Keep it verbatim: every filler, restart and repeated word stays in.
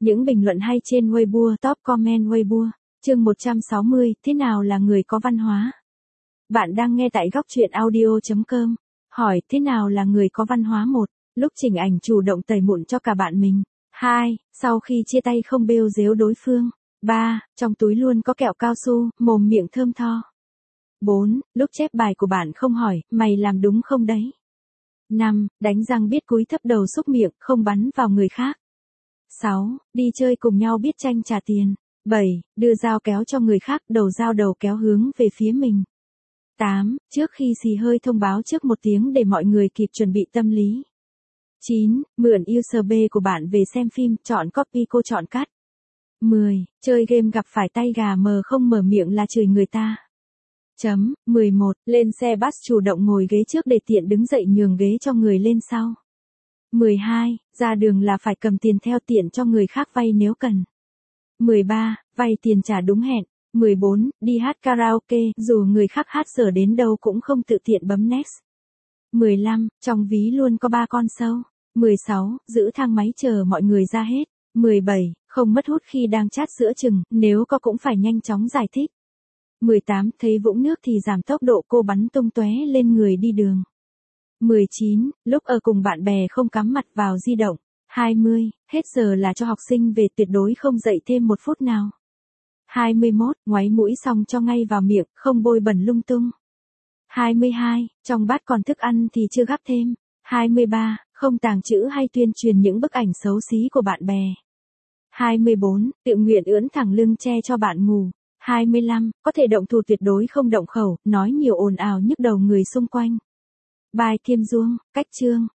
Những bình luận hay trên Weibo, top comment Weibo. Chương một trăm sáu mươi, thế nào là người có văn hóa? Bạn đang nghe tại góc truyện audio chấm com. Hỏi, thế nào là người có văn hóa? Một, lúc chỉnh ảnh chủ động tẩy mụn cho cả bạn mình. Hai, sau khi chia tay không bêu dếu đối phương. Ba, trong túi luôn có kẹo cao su, mồm miệng thơm tho. Bốn, lúc chép bài của bạn không hỏi, mày làm đúng không đấy? Năm, đánh răng biết cúi thấp đầu xúc miệng, không bắn vào người khác. Sáu, đi chơi cùng nhau biết tranh trả tiền. Bảy, đưa dao kéo cho người khác, đầu dao đầu kéo hướng về phía mình. Tám, trước khi xì hơi thông báo trước một tiếng để mọi người kịp chuẩn bị tâm lý. Chín, mượn u ét bê của bạn về xem phim, chọn copy cô chọn cắt. Mười, chơi game gặp phải tay gà mờ không mở miệng là chửi người ta. Chấm, mười một, lên xe bus chủ động ngồi ghế trước để tiện đứng dậy nhường ghế cho người lên sau. mười hai, ra đường là phải cầm tiền theo tiện cho người khác vay nếu cần. mười ba, vay tiền trả đúng hẹn. mười bốn, đi hát karaoke, dù người khác hát dở đến đâu cũng không tự tiện bấm next. mười lăm, trong ví luôn có ba con sâu. mười sáu, giữ thang máy chờ mọi người ra hết. mười bảy, không mất hút khi đang chat giữa chừng, nếu có cũng phải nhanh chóng giải thích. mười tám, thấy vũng nước thì giảm tốc độ cô bắn tung tóe lên người đi đường. mười chín, lúc ở cùng bạn bè không cắm mặt vào di động. hai mươi, hết giờ là cho học sinh về, tuyệt đối không dậy thêm một phút nào. hai mươi mốt, ngoáy mũi xong cho ngay vào miệng, không bôi bẩn lung tung. hai mươi hai, trong bát còn thức ăn thì chưa gắp thêm. hai mươi ba, không tàng trữ hay tuyên truyền những bức ảnh xấu xí của bạn bè. hai mươi bốn, tự nguyện ưỡn thẳng lưng che cho bạn ngủ. hai mươi lăm, có thể động thủ tuyệt đối không động khẩu, nói nhiều ồn ào nhức đầu người xung quanh. Bài Kim Duông, cách chương.